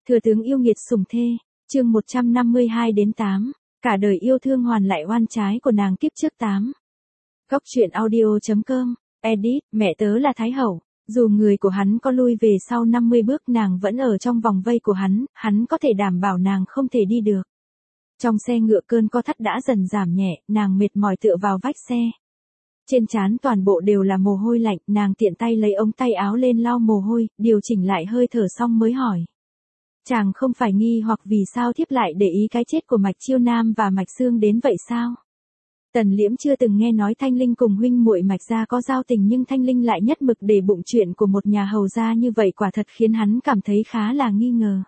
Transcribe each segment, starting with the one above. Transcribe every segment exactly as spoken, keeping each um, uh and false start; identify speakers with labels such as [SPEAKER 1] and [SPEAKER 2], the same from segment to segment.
[SPEAKER 1] Thừa tướng yêu nghiệt sủng thê, chương một trăm năm mươi hai đến tám, cả đời yêu thương hoàn lại oan trái của nàng kiếp trước tám. Góc truyện audio chấm com, edit, mẹ tớ là Thái Hậu, dù người của hắn có lui về sau năm mươi bước nàng vẫn ở trong vòng vây của hắn, hắn có thể đảm bảo nàng không thể đi được. Trong xe ngựa cơn co thắt đã dần giảm nhẹ, nàng mệt mỏi tựa vào vách xe. Trên trán toàn bộ đều là mồ hôi lạnh, nàng tiện tay lấy ống tay áo lên lau mồ hôi, điều chỉnh lại hơi thở xong mới hỏi. Chàng không phải nghi hoặc vì sao thiếp lại để ý cái chết của Mạch Chiêu Nam và Mạch Xương đến vậy sao? Tần Liễm chưa từng nghe nói Thanh Linh cùng huynh muội Mạch gia có giao tình, nhưng Thanh Linh lại nhất mực để bụng chuyện của một nhà hầu gia như vậy, quả thật khiến hắn cảm thấy khá là nghi ngờ.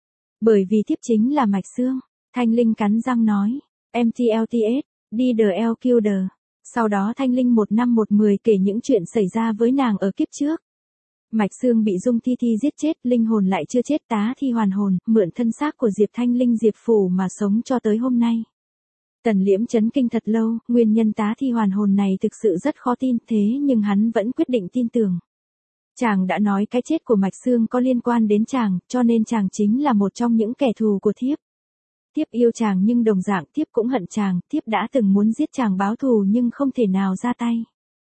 [SPEAKER 1] Bởi vì thiếp chính là Mạch Xương, Thanh Linh cắn răng nói, em tê lờ tê ét, đi the L Killer. Sau đó Thanh Linh một năm một mười kể những chuyện xảy ra với nàng ở kiếp trước. Mạch Xương bị Dung Thi Thi giết chết, linh hồn lại chưa chết, tá thi hoàn hồn, mượn thân xác của Diệp Thanh Linh Diệp Phủ mà sống cho tới hôm nay. Tần Liễm chấn kinh thật lâu, nguyên nhân tá thi hoàn hồn này thực sự rất khó tin, thế nhưng hắn vẫn quyết định tin tưởng. Chàng đã nói cái chết của Mạch Xương có liên quan đến chàng, cho nên chàng chính là một trong những kẻ thù của thiếp. Thiếp yêu chàng nhưng đồng dạng thiếp cũng hận chàng, thiếp đã từng muốn giết chàng báo thù nhưng không thể nào ra tay.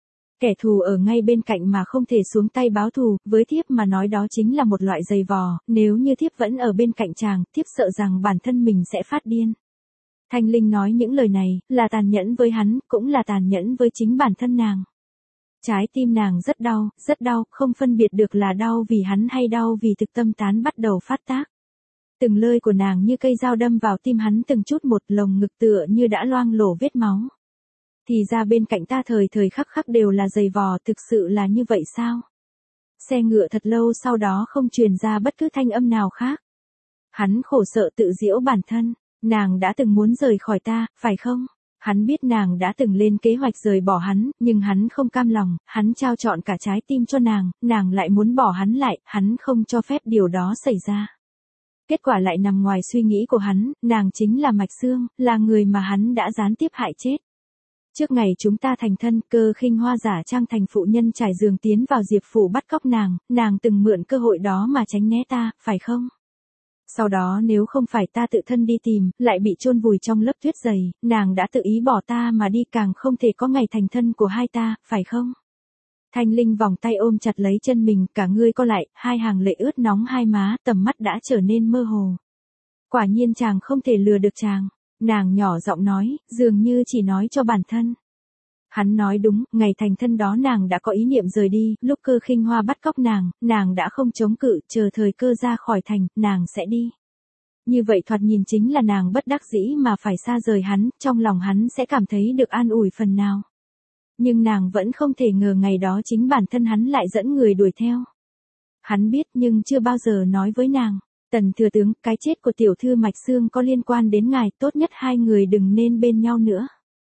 [SPEAKER 1] Kẻ thù ở ngay bên cạnh mà không thể xuống tay báo thù, với thiếp mà nói đó chính là một loại giày vò, nếu như thiếp vẫn ở bên cạnh chàng, thiếp sợ rằng bản thân mình sẽ phát điên. Thanh Linh nói những lời này, là tàn nhẫn với hắn, cũng là tàn nhẫn với chính bản thân nàng. Trái tim nàng rất đau, rất đau, không phân biệt được là đau vì hắn hay đau vì thực tâm tán bắt đầu phát tác. Từng lời của nàng như cây dao đâm vào tim hắn từng chút một, lồng ngực tựa như đã loang lổ vết máu. Thì ra bên cạnh ta thời thời khắc khắc đều là giày vò, thực sự là như vậy sao? Xe ngựa thật lâu sau đó không truyền ra bất cứ thanh âm nào khác. Hắn khổ sợ tự giễu bản thân, nàng đã từng muốn rời khỏi ta, phải không? Hắn biết nàng đã từng lên kế hoạch rời bỏ hắn, nhưng hắn không cam lòng, hắn trao trọn cả trái tim cho nàng, nàng lại muốn bỏ hắn lại, hắn không cho phép điều đó xảy ra. Kết quả lại nằm ngoài suy nghĩ của hắn, nàng chính là Mạch Xương, là người mà hắn đã gián tiếp hại chết. Trước ngày chúng ta thành thân, Cơ Khinh Hoa giả trang thành phụ nhân trải giường tiến vào Diệp Phủ bắt cóc nàng, nàng từng mượn cơ hội đó mà tránh né ta, phải không? Sau đó nếu không phải ta tự thân đi tìm, lại bị chôn vùi trong lớp tuyết dày, nàng đã tự ý bỏ ta mà đi, càng không thể có ngày thành thân của hai ta, phải không? Thanh Linh vòng tay ôm chặt lấy chân mình, cả người co lại, hai hàng lệ ướt nóng hai má, tầm mắt đã trở nên mơ hồ. Quả nhiên chàng không thể lừa được chàng. Nàng nhỏ giọng nói, dường như chỉ nói cho bản thân. Hắn nói đúng, ngày thành thân đó nàng đã có ý niệm rời đi, lúc Cơ Khinh Hoa bắt cóc nàng, nàng đã không chống cự, chờ thời cơ ra khỏi thành, nàng sẽ đi. Như vậy thoạt nhìn chính là nàng bất đắc dĩ mà phải xa rời hắn, trong lòng hắn sẽ cảm thấy được an ủi phần nào. Nhưng nàng vẫn không thể ngờ ngày đó chính bản thân hắn lại dẫn người đuổi theo. Hắn biết nhưng chưa bao giờ nói với nàng. Tần thừa tướng, cái chết của tiểu thư Mạch Xương có liên quan đến ngài, tốt nhất hai người đừng nên bên nhau nữa.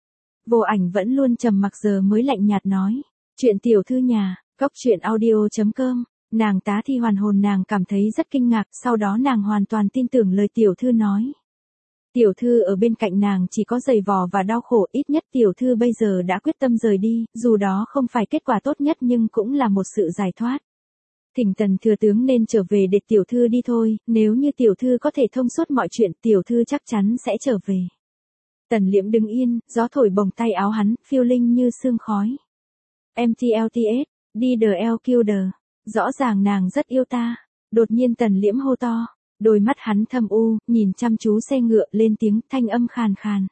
[SPEAKER 1] Vô Ảnh vẫn luôn trầm mặc giờ mới lạnh nhạt nói. Chuyện tiểu thư nhà, góc truyện audio chấm com, nàng tá thi hoàn hồn, nàng cảm thấy rất kinh ngạc, sau đó nàng hoàn toàn tin tưởng lời tiểu thư nói. Tiểu thư ở bên cạnh nàng chỉ có giày vò và đau khổ, ít nhất tiểu thư bây giờ đã quyết tâm rời đi, dù đó không phải kết quả tốt nhất nhưng cũng là một sự giải thoát. Thỉnh Tần thừa tướng nên trở về để tiểu thư đi thôi, nếu như tiểu thư có thể thông suốt mọi chuyện, tiểu thư chắc chắn sẽ trở về. Tần Liễm đứng yên, gió thổi bồng tay áo hắn, phiêu linh như sương khói. em tê lờ tê ét, đi the L Killer, rõ ràng nàng rất yêu ta. Đột nhiên Tần Liễm hô to, đôi mắt hắn thâm u, nhìn chăm chú xe ngựa, lên tiếng, thanh âm khàn khàn.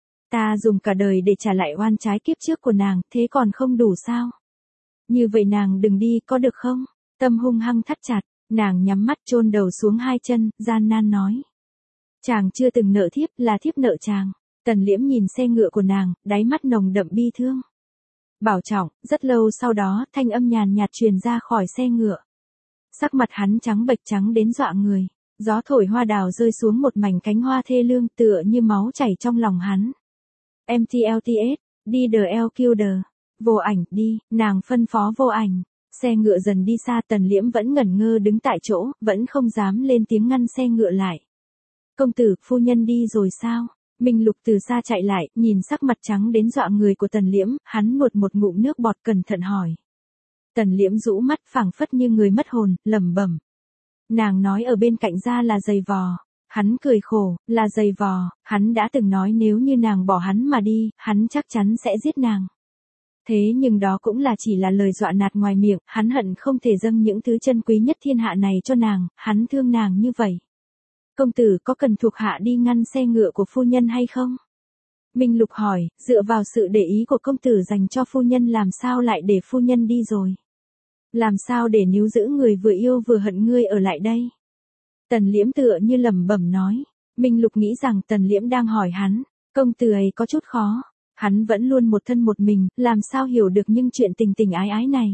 [SPEAKER 1] Ta dùng cả đời để trả lại oan trái kiếp trước của nàng, thế còn không đủ sao? Như vậy nàng đừng đi, có được không? Tâm hung hăng thắt chặt, nàng nhắm mắt chôn đầu xuống hai chân, gian nan nói. Chàng chưa từng nợ thiếp, là thiếp nợ chàng. Tần Liễm nhìn xe ngựa của nàng, đáy mắt nồng đậm bi thương. Bảo trọng, rất lâu sau đó, thanh âm nhàn nhạt truyền ra khỏi xe ngựa. Sắc mặt hắn trắng bệch trắng đến dọa người. Gió thổi hoa đào rơi xuống một mảnh cánh hoa thê lương, tựa như máu chảy trong lòng hắn. em tê lờ tê ét, đi the L Killer. Vô Ảnh, đi, nàng phân phó Vô Ảnh. Xe ngựa dần đi xa, Tần Liễm vẫn ngẩn ngơ đứng tại chỗ, vẫn không dám lên tiếng ngăn xe ngựa lại. Công tử, phu nhân đi rồi sao? Minh Lục từ xa chạy lại, nhìn sắc mặt trắng đến dọa người của Tần Liễm, hắn nuốt một ngụm nước bọt cẩn thận hỏi. Tần Liễm rũ mắt phảng phất như người mất hồn, lẩm bẩm. Nàng nói ở bên cạnh ra là giày vò. Hắn cười khổ, là giày vò, hắn đã từng nói nếu như nàng bỏ hắn mà đi, hắn chắc chắn sẽ giết nàng. Thế nhưng đó cũng là chỉ là lời dọa nạt ngoài miệng, hắn hận không thể dâng những thứ chân quý nhất thiên hạ này cho nàng, hắn thương nàng như vậy. Công tử có cần thuộc hạ đi ngăn xe ngựa của phu nhân hay không? Minh Lục hỏi, dựa vào sự để ý của công tử dành cho phu nhân làm sao lại để phu nhân đi rồi? Làm sao để níu giữ người vừa yêu vừa hận ngươi ở lại đây? Tần Liễm tựa như lẩm bẩm nói. Minh Lục nghĩ rằng Tần Liễm đang hỏi hắn, công tử ấy có chút khó. Hắn vẫn luôn một thân một mình, làm sao hiểu được những chuyện tình tình ái ái này.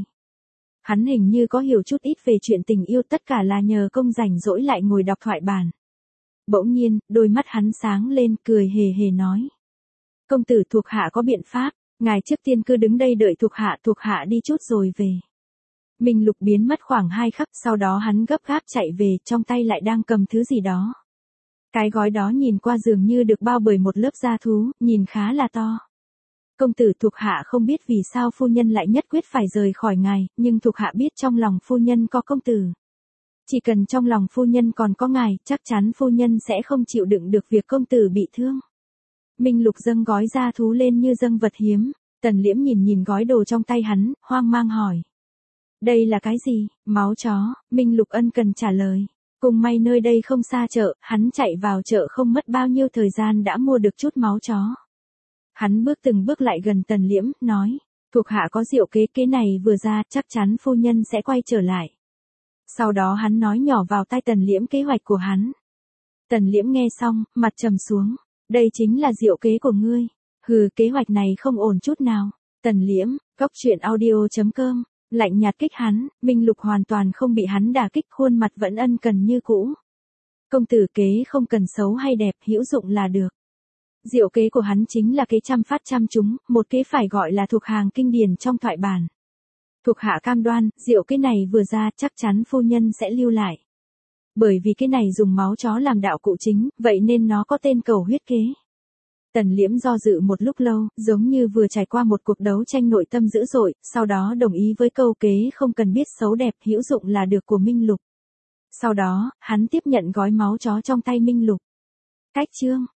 [SPEAKER 1] Hắn hình như có hiểu chút ít về chuyện tình yêu, tất cả là nhờ công rảnh rỗi lại ngồi đọc thoại bản. Bỗng nhiên, đôi mắt hắn sáng lên, cười hề hề nói. Công tử, thuộc hạ có biện pháp, ngài trước tiên cứ đứng đây đợi thuộc hạ, thuộc hạ đi chút rồi về. Minh Lục biến mất khoảng hai khắc, sau đó hắn gấp gáp chạy về, trong tay lại đang cầm thứ gì đó. Cái gói đó nhìn qua dường như được bao bởi một lớp da thú, nhìn khá là to. Công tử, thuộc hạ không biết vì sao phu nhân lại nhất quyết phải rời khỏi ngài, nhưng thuộc hạ biết trong lòng phu nhân có công tử. Chỉ cần trong lòng phu nhân còn có ngài, chắc chắn phu nhân sẽ không chịu đựng được việc công tử bị thương. Minh Lục dâng gói da thú lên như dâng vật hiếm. Tần Liễm nhìn nhìn gói đồ trong tay hắn, hoang mang hỏi. Đây là cái gì? Máu chó. Minh Lục ân cần trả lời. Cùng may nơi đây không xa chợ, hắn chạy vào chợ không mất bao nhiêu thời gian đã mua được chút máu chó. Hắn bước từng bước lại gần Tần Liễm, nói. Thuộc hạ có diệu kế, kế này vừa ra, chắc chắn phu nhân sẽ quay trở lại. Sau đó hắn nói nhỏ vào tai Tần Liễm kế hoạch của hắn. Tần Liễm nghe xong, mặt trầm xuống. Đây chính là diệu kế của ngươi. Hừ, kế hoạch này không ổn chút nào. Tần Liễm, góc truyện audio chấm com, lạnh nhạt kích hắn. Minh Lục hoàn toàn không bị hắn đả kích, khuôn mặt vẫn ân cần như cũ. Công tử, kế không cần xấu hay đẹp, hữu dụng là được. Diệu kế của hắn chính là kế trăm phát trăm trúng, một kế phải gọi là thuộc hàng kinh điển trong thoại bản. Thuộc hạ cam đoan, diệu kế này vừa ra, chắc chắn phu nhân sẽ lưu lại. Bởi vì cái này dùng máu chó làm đạo cụ chính, vậy nên nó có tên cầu huyết kế. Tần Liễm do dự một lúc lâu, giống như vừa trải qua một cuộc đấu tranh nội tâm dữ dội, sau đó đồng ý với câu kế không cần biết xấu đẹp, hữu dụng là được của Minh Lục. Sau đó, hắn tiếp nhận gói máu chó trong tay Minh Lục. Cách chương